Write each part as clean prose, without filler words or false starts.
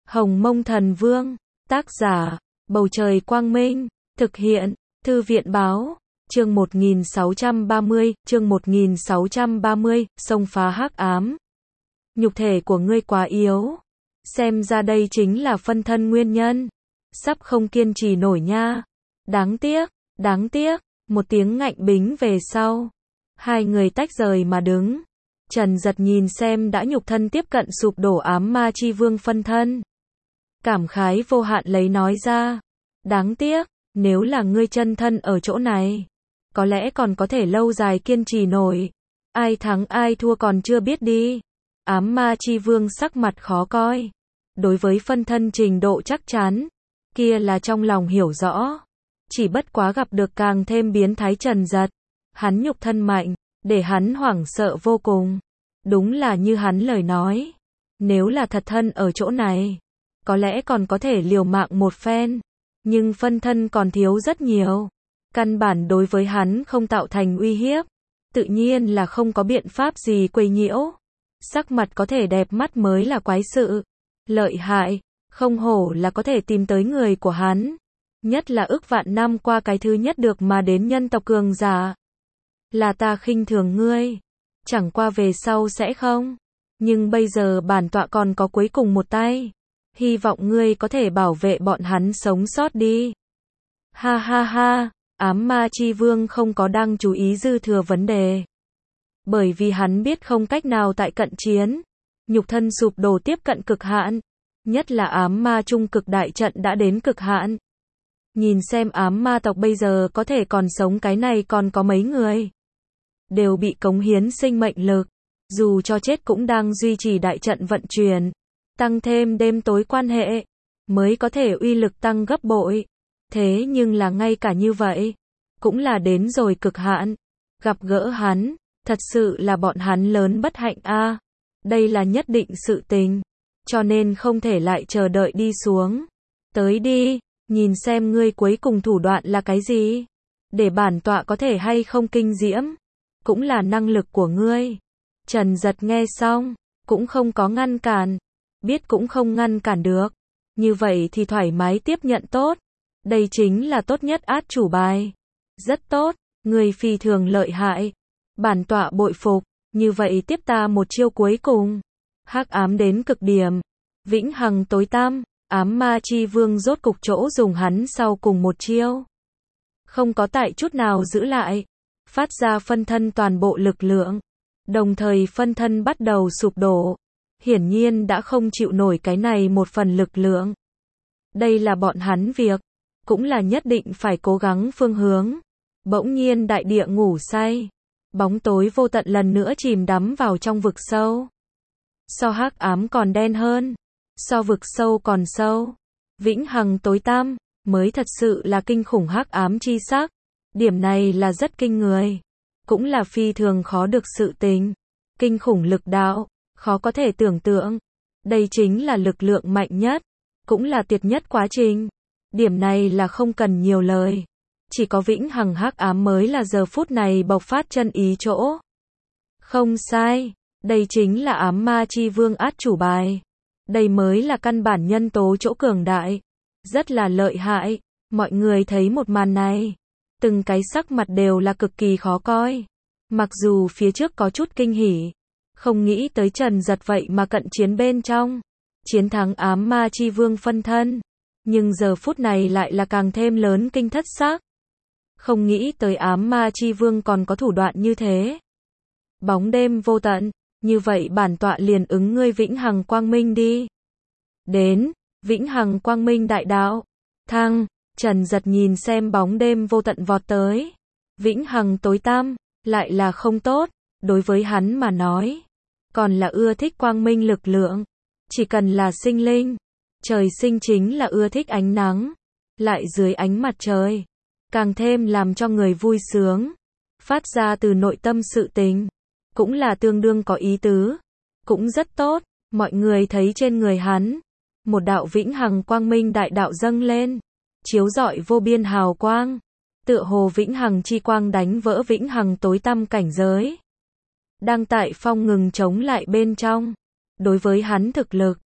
Hồng Mông Thần Vương, tác giả, Bầu Trời Quang Minh, thực hiện, Thư viện Báo, chương 1630, xông phá hắc ám. Nhục thể của ngươi quá yếu. Xem ra đây chính là phân thân nguyên nhân. Sắp không kiên trì nổi nha. Đáng tiếc, một tiếng ngạnh bính về sau. Hai người tách rời mà đứng. Trần Giật nhìn xem đã nhục thân tiếp cận sụp đổ ám ma chi vương phân thân. Cảm khái vô hạn lấy nói ra. Đáng tiếc, nếu là ngươi chân thân ở chỗ này, có lẽ còn có thể lâu dài kiên trì nổi. Ai thắng ai thua còn chưa biết đi. Ám ma chi vương sắc mặt khó coi. Đối với phân thân trình độ chắc chắn, kia là trong lòng hiểu rõ. Chỉ bất quá gặp được càng thêm biến thái Trần Giật. Hắn nhục thân mạnh, để hắn hoảng sợ vô cùng. Đúng là như hắn lời nói. Nếu là thật thân ở chỗ này, có lẽ còn có thể liều mạng một phen. Nhưng phân thân còn thiếu rất nhiều. Căn bản đối với hắn không tạo thành uy hiếp. Tự nhiên là không có biện pháp gì quấy nhiễu. Sắc mặt có thể đẹp mắt mới là quái sự. Lợi hại, không hổ là có thể tìm tới người của hắn. Nhất là ức vạn năm qua cái thứ nhất được mà đến nhân tộc cường giả. Là ta khinh thường ngươi. Chẳng qua về sau sẽ không. Nhưng bây giờ bản tọa còn có cuối cùng một tay. Hy vọng ngươi có thể bảo vệ bọn hắn sống sót đi. Ha ha ha, ám ma chi vương không có đang chú ý dư thừa vấn đề. Bởi vì hắn biết không cách nào tại cận chiến. Nhục thân sụp đổ tiếp cận cực hạn. Nhất là ám ma trung cực đại trận đã đến cực hạn. Nhìn xem ám ma tộc bây giờ có thể còn sống cái này còn có mấy người. Đều bị cống hiến sinh mệnh lực. Dù cho chết cũng đang duy trì đại trận vận chuyển. Tăng thêm đêm tối quan hệ. Mới có thể uy lực tăng gấp bội. Thế nhưng là ngay cả như vậy. Cũng là đến rồi cực hạn. Gặp gỡ hắn. Thật sự là bọn hắn lớn bất hạnh a. Đây là nhất định sự tình. Cho nên không thể lại chờ đợi đi xuống. Tới đi. Nhìn xem ngươi cuối cùng thủ đoạn là cái gì. Để bản tọa có thể hay không kinh diễm. Cũng là năng lực của ngươi. Trần Giật nghe xong. Cũng không có ngăn cản. Biết cũng không ngăn cản được. Như vậy thì thoải mái tiếp nhận tốt. Đây chính là tốt nhất át chủ bài. Rất tốt. Ngươi phi thường lợi hại. Bản tọa bội phục. Như vậy tiếp ta một chiêu cuối cùng. Hắc ám đến cực điểm. Vĩnh hằng tối tăm. Ám ma chi vương rốt cục chỗ dùng hắn sau cùng một chiêu. Không có tại chút nào giữ lại. Phát ra phân thân toàn bộ lực lượng. Đồng thời phân thân bắt đầu sụp đổ. Hiển nhiên đã không chịu nổi cái này một phần lực lượng. Đây là bọn hắn việc. Cũng là nhất định phải cố gắng phương hướng. Bỗng nhiên đại địa ngủ say. Bóng tối vô tận lần nữa chìm đắm vào trong vực sâu. So hắc ám còn đen hơn. So vực sâu còn sâu. Vĩnh hằng tối tăm. Mới thật sự là kinh khủng hắc ám chi sắc. Điểm này là rất kinh người. Cũng là phi thường khó được sự tình. Kinh khủng lực đạo. Khó có thể tưởng tượng. Đây chính là lực lượng mạnh nhất. Cũng là tuyệt nhất quá trình. Điểm này là không cần nhiều lời. Chỉ có vĩnh hằng hắc ám mới là giờ phút này bộc phát chân ý chỗ. Không sai. Đây chính là ám ma chi vương át chủ bài. Đây mới là căn bản nhân tố chỗ cường đại. Rất là lợi hại. Mọi người thấy một màn này. Từng cái sắc mặt đều là cực kỳ khó coi. Mặc dù phía trước có chút kinh hỉ. Không nghĩ tới Trần Giật vậy mà cận chiến bên trong. Chiến thắng ám ma chi vương phân thân. Nhưng giờ phút này lại là càng thêm lớn kinh thất xác. Không nghĩ tới ám ma chi vương còn có thủ đoạn như thế. Bóng đêm vô tận. Như vậy bản tọa liền ứng ngươi vĩnh hằng quang minh đi. Đến. Vĩnh hằng quang minh đại đạo. Thăng. Trần Giật nhìn xem bóng đêm vô tận vọt tới. Vĩnh hằng tối tăm. Lại là không tốt. Đối với hắn mà nói. Còn là ưa thích quang minh lực lượng. Chỉ cần là sinh linh. Trời sinh chính là ưa thích ánh nắng. Lại dưới ánh mặt trời. Càng thêm làm cho người vui sướng. Phát ra từ nội tâm sự tình. Cũng là tương đương có ý tứ. Cũng rất tốt. Mọi người thấy trên người hắn. Một đạo vĩnh hằng quang minh đại đạo dâng lên. Chiếu rọi vô biên hào quang. Tựa hồ vĩnh hằng chi quang đánh vỡ vĩnh hằng tối tăm cảnh giới. Đang tại phong ngừng chống lại bên trong. Đối với hắn thực lực.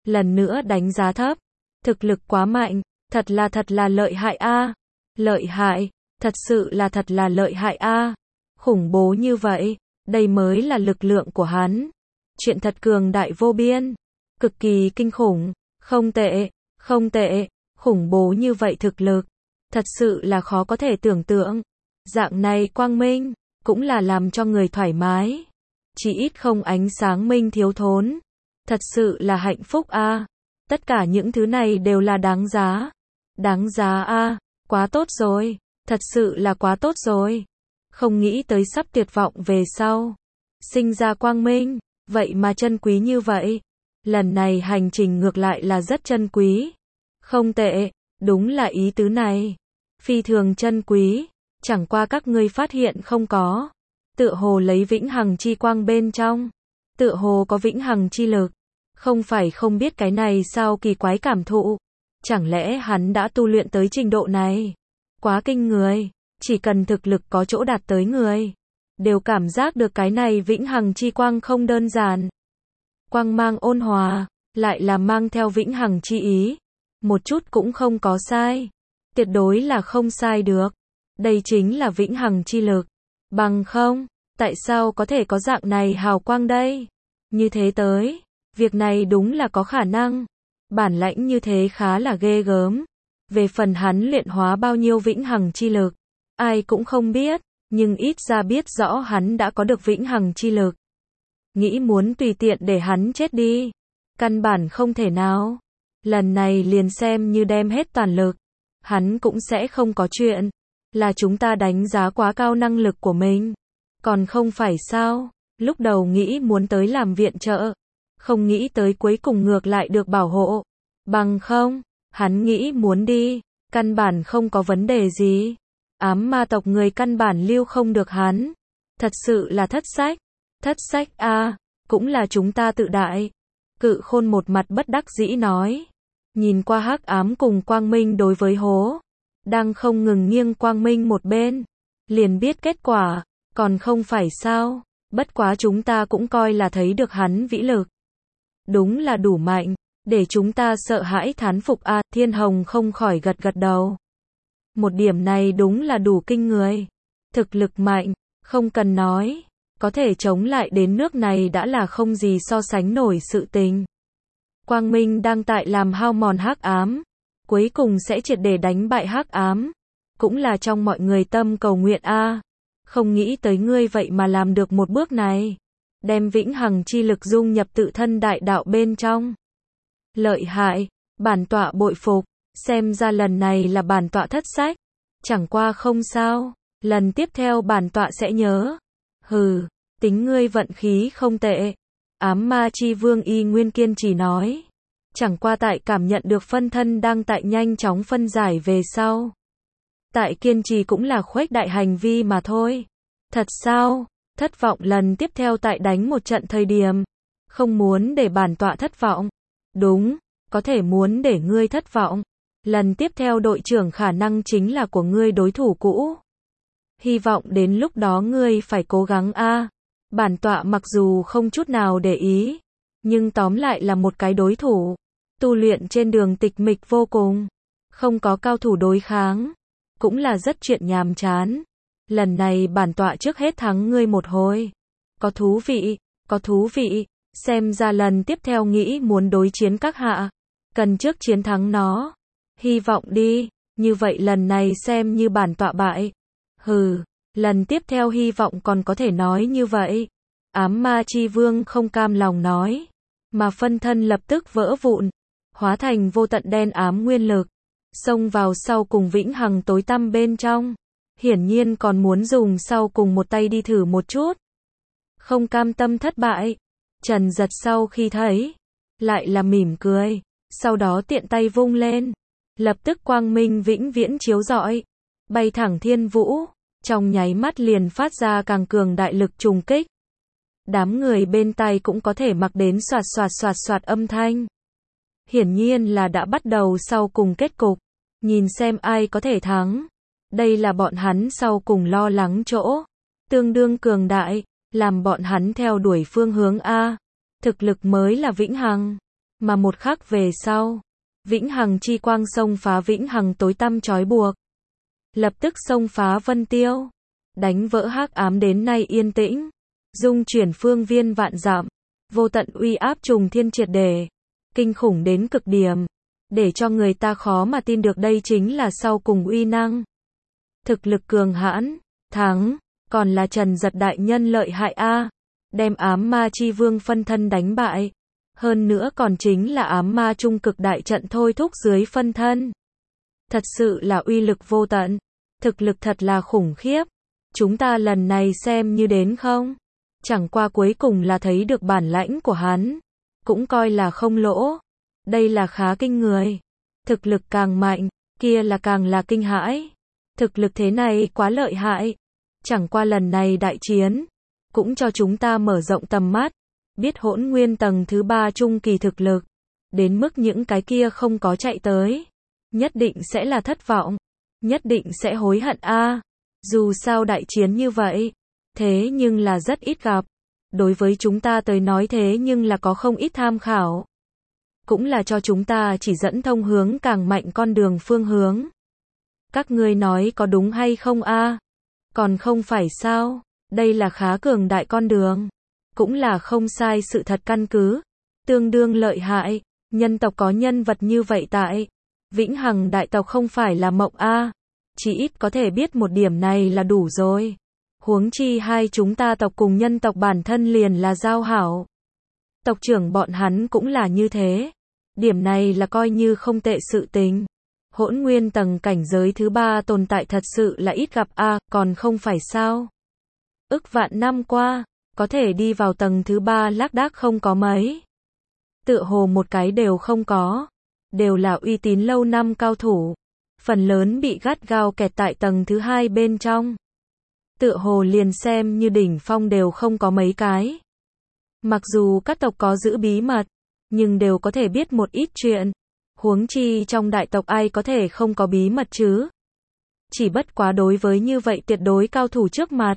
lần nữa đánh giá thấp. Thực lực quá mạnh, thật là lợi hại a. Lợi hại, thật sự là lợi hại a. Khủng bố như vậy, đây mới là lực lượng của hắn. Chuyện thật cường đại vô biên, cực kỳ kinh khủng, không tệ, không tệ, khủng bố như vậy thực lực, thật sự là khó có thể tưởng tượng. Dạng này quang minh, cũng là làm cho người thoải mái. Chỉ ít không ánh sáng minh thiếu thốn. Thật sự là hạnh phúc a. Tất cả những thứ này đều là đáng giá. Đáng giá a, quá tốt rồi, thật sự là quá tốt rồi. Không nghĩ tới sắp tuyệt vọng về sau. Sinh ra quang minh, vậy mà chân quý như vậy. Lần này hành trình ngược lại là rất chân quý. Không tệ, đúng là ý tứ này. Phi thường chân quý, chẳng qua các ngươi phát hiện không có. Tựa hồ lấy vĩnh hằng chi quang bên trong. Tựa hồ có vĩnh hằng chi lực. Không phải không biết cái này sao kỳ quái cảm thụ. Chẳng lẽ hắn đã tu luyện tới trình độ này? Quá kinh người, chỉ cần thực lực có chỗ đạt tới người. Đều cảm giác được cái này vĩnh hằng chi quang không đơn giản. Quang mang ôn hòa, lại là mang theo vĩnh hằng chi ý. Một chút cũng không có sai. Tuyệt đối là không sai được. Đây chính là vĩnh hằng chi lực. Bằng không, tại sao có thể có dạng này hào quang đây? Như thế tới, việc này đúng là có khả năng. Bản lãnh như thế khá là ghê gớm. Về phần hắn luyện hóa bao nhiêu vĩnh hằng chi lực, ai cũng không biết, nhưng ít ra biết rõ hắn đã có được vĩnh hằng chi lực. Nghĩ muốn tùy tiện để hắn chết đi, căn bản không thể nào. Lần này liền xem như đem hết toàn lực, hắn cũng sẽ không có chuyện. Là chúng ta đánh giá quá cao năng lực của mình. Còn không phải sao, lúc đầu nghĩ muốn tới làm viện trợ, không nghĩ tới cuối cùng ngược lại được bảo hộ. Bằng không, hắn nghĩ muốn đi, căn bản không có vấn đề gì. Ám ma tộc người căn bản lưu không được hắn. Thật sự là thất sách. Thất sách a, cũng là chúng ta tự đại. Cự Khôn một mặt bất đắc dĩ nói. Nhìn qua hắc ám cùng quang minh đối với hố. Đang không ngừng nghiêng quang minh một bên. Liền biết kết quả, còn không phải sao. Bất quá chúng ta cũng coi là thấy được hắn vĩ lực. Đúng là đủ mạnh, để chúng ta sợ hãi thán phục a. Thiên Hồng không khỏi gật gật đầu. Một điểm này đúng là đủ kinh người. Thực lực mạnh, không cần nói. Có thể chống lại đến nước này đã là không gì so sánh nổi sự tình. Quang minh đang tại làm hao mòn hắc ám. Cuối cùng sẽ triệt để đánh bại hắc ám. Cũng là trong mọi người tâm cầu nguyện a. Không nghĩ tới ngươi vậy mà làm được một bước này. Đem vĩnh hằng chi lực dung nhập tự thân đại đạo bên trong. Lợi hại, bản tọa bội phục. Xem ra lần này là bản tọa thất sách. Chẳng qua không sao, lần tiếp theo bản tọa sẽ nhớ. Hừ, tính ngươi vận khí không tệ. Ám ma chi vương y nguyên kiên trì nói. Chẳng qua tại cảm nhận được phân thân đang tại nhanh chóng phân giải về sau. Tại kiên trì cũng là khuếch đại hành vi mà thôi. Thật sao, thất vọng lần tiếp theo tại đánh một trận thời điểm. Không muốn để bản tọa thất vọng. Đúng, có thể muốn để ngươi thất vọng. Lần tiếp theo đội trưởng khả năng chính là của ngươi đối thủ cũ. Hy vọng đến lúc đó ngươi phải cố gắng a. Bản tọa mặc dù không chút nào để ý, nhưng tóm lại là một cái đối thủ. Tu luyện trên đường tịch mịch vô cùng. Không có cao thủ đối kháng. Cũng là rất chuyện nhàm chán. Lần này bản tọa trước hết thắng ngươi một hồi. Có thú vị, có thú vị. Xem ra lần tiếp theo nghĩ muốn đối chiến các hạ. Cần trước chiến thắng nó. Hy vọng đi, như vậy lần này xem như bản tọa bại. Hừ, lần tiếp theo hy vọng còn có thể nói như vậy. Ám ma chi vương không cam lòng nói. Mà phân thân lập tức vỡ vụn. Hóa thành vô tận đen ám nguyên lực. Xông vào sau cùng vĩnh hằng tối tăm bên trong. Hiển nhiên còn muốn dùng sau cùng một tay đi thử một chút. Không cam tâm thất bại. Trần Giật sau khi thấy. Lại là mỉm cười. Sau đó tiện tay vung lên. Lập tức quang minh vĩnh viễn chiếu rọi. Bay thẳng thiên vũ. Trong nháy mắt liền phát ra càng cường đại lực trùng kích. Đám người bên tay cũng có thể mặc đến xoạt âm thanh. Hiển nhiên là đã bắt đầu sau cùng kết cục. Nhìn xem ai có thể thắng. Đây là bọn hắn sau cùng lo lắng chỗ. Tương đương cường đại. Làm bọn hắn theo đuổi phương hướng A. Thực lực mới là vĩnh hằng. Mà một khắc về sau, vĩnh hằng chi quang xông phá vĩnh hằng tối tăm trói buộc. Lập tức xông phá vân tiêu, đánh vỡ hắc ám đến nay yên tĩnh, dung chuyển phương viên vạn dặm, vô tận uy áp trùng thiên triệt để, kinh khủng đến cực điểm, để cho người ta khó mà tin được đây chính là sau cùng uy năng. Thực lực cường hãn, thắng, còn là Trần Giật đại nhân lợi hại a, đem ám ma chi vương phân thân đánh bại. Hơn nữa còn chính là ám ma trung cực đại trận thôi thúc dưới phân thân. Thật sự là uy lực vô tận, thực lực thật là khủng khiếp. Chúng ta lần này xem như đến không? Chẳng qua cuối cùng là thấy được bản lãnh của hắn, cũng coi là không lỗ. Đây là khá kinh người. Thực lực càng mạnh, kia là càng là kinh hãi. Thực lực thế này quá lợi hại. Chẳng qua lần này đại chiến, cũng cho chúng ta mở rộng tầm mắt, biết hỗn nguyên tầng thứ 3 trung kỳ thực lực, đến mức những cái kia không có chạy tới, nhất định sẽ là thất vọng, nhất định sẽ hối hận a. Dù sao đại chiến như vậy, thế nhưng là rất ít gặp, đối với chúng ta tới nói thế nhưng là có không ít tham khảo, cũng là cho chúng ta chỉ dẫn thông hướng càng mạnh con đường phương hướng. Các ngươi nói có đúng hay không a? Còn không phải sao? Đây là khá cường đại con đường, cũng là không sai sự thật căn cứ, tương đương lợi hại. Nhân tộc có nhân vật như vậy tại vĩnh hằng đại tộc không phải là mộng a, chỉ ít có thể biết một điểm này là đủ rồi. Huống chi hai chúng ta tộc cùng nhân tộc bản thân liền là giao hảo, tộc trưởng bọn hắn cũng là như thế, điểm này là coi như không tệ sự tình. Hỗn nguyên tầng cảnh giới thứ 3 tồn tại thật sự là ít gặp a, còn không phải sao? Ức vạn năm qua, có thể đi vào tầng thứ 3 lác đác không có mấy. Tựa hồ một cái đều không có. Đều là uy tín lâu năm cao thủ. Phần lớn bị gắt gao kẹt tại tầng thứ 2 bên trong. Tựa hồ liền xem như đỉnh phong đều không có mấy cái. Mặc dù các tộc có giữ bí mật, nhưng đều có thể biết một ít chuyện. Huống chi trong đại tộc ai có thể không có bí mật chứ? Chỉ bất quá đối với như vậy tuyệt đối cao thủ trước mặt,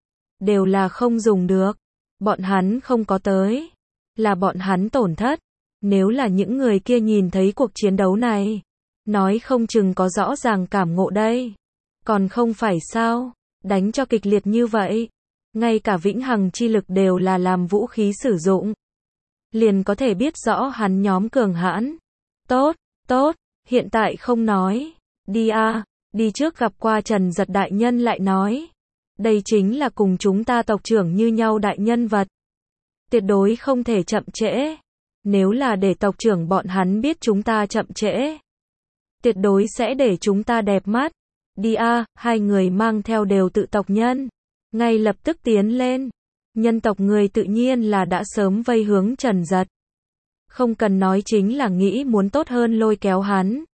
đều là không dùng được. Bọn hắn không có tới, là bọn hắn tổn thất. Nếu là những người kia nhìn thấy cuộc chiến đấu này, nói không chừng có rõ ràng cảm ngộ đây. Còn không phải sao, đánh cho kịch liệt như vậy, ngay cả vĩnh hằng chi lực đều là làm vũ khí sử dụng, liền có thể biết rõ hắn nhóm cường hãn. Tốt, tốt, hiện tại không nói, đi a, đi trước gặp qua Trần Giật đại nhân lại nói. Đây chính là cùng chúng ta tộc trưởng như nhau đại nhân vật, tuyệt đối không thể chậm trễ. Nếu là để tộc trưởng bọn hắn biết chúng ta chậm trễ, tuyệt đối sẽ để chúng ta đẹp mắt. Đi a, hai người mang theo đều tự tộc nhân, ngay lập tức tiến lên. Nhân tộc người tự nhiên là đã sớm vây hướng Trần Giật. Không cần nói chính là nghĩ muốn tốt hơn lôi kéo hắn.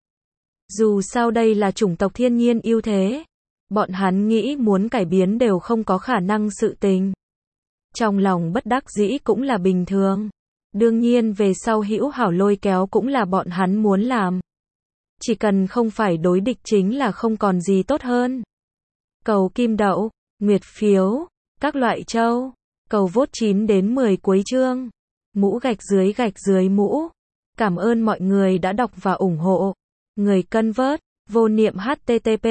Dù sao đây là chủng tộc thiên nhiên ưu thế, bọn hắn nghĩ muốn cải biến đều không có khả năng sự tình. Trong lòng bất đắc dĩ cũng là bình thường. Đương nhiên về sau hữu hảo lôi kéo cũng là bọn hắn muốn làm. Chỉ cần không phải đối địch chính là không còn gì tốt hơn. Cầu kim đậu, nguyệt phiếu, các loại châu, cầu vote 9 đến 10 cuối chương. Mũ gạch dưới mũ. Cảm ơn mọi người đã đọc và ủng hộ. Người cân vớt, vô niệm http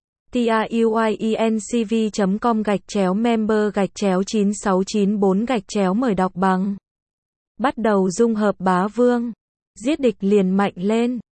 tiuyecv.com/member/9694- mời đọc bằng. Bắt đầu dung hợp bá vương. Giết địch liền mạnh lên.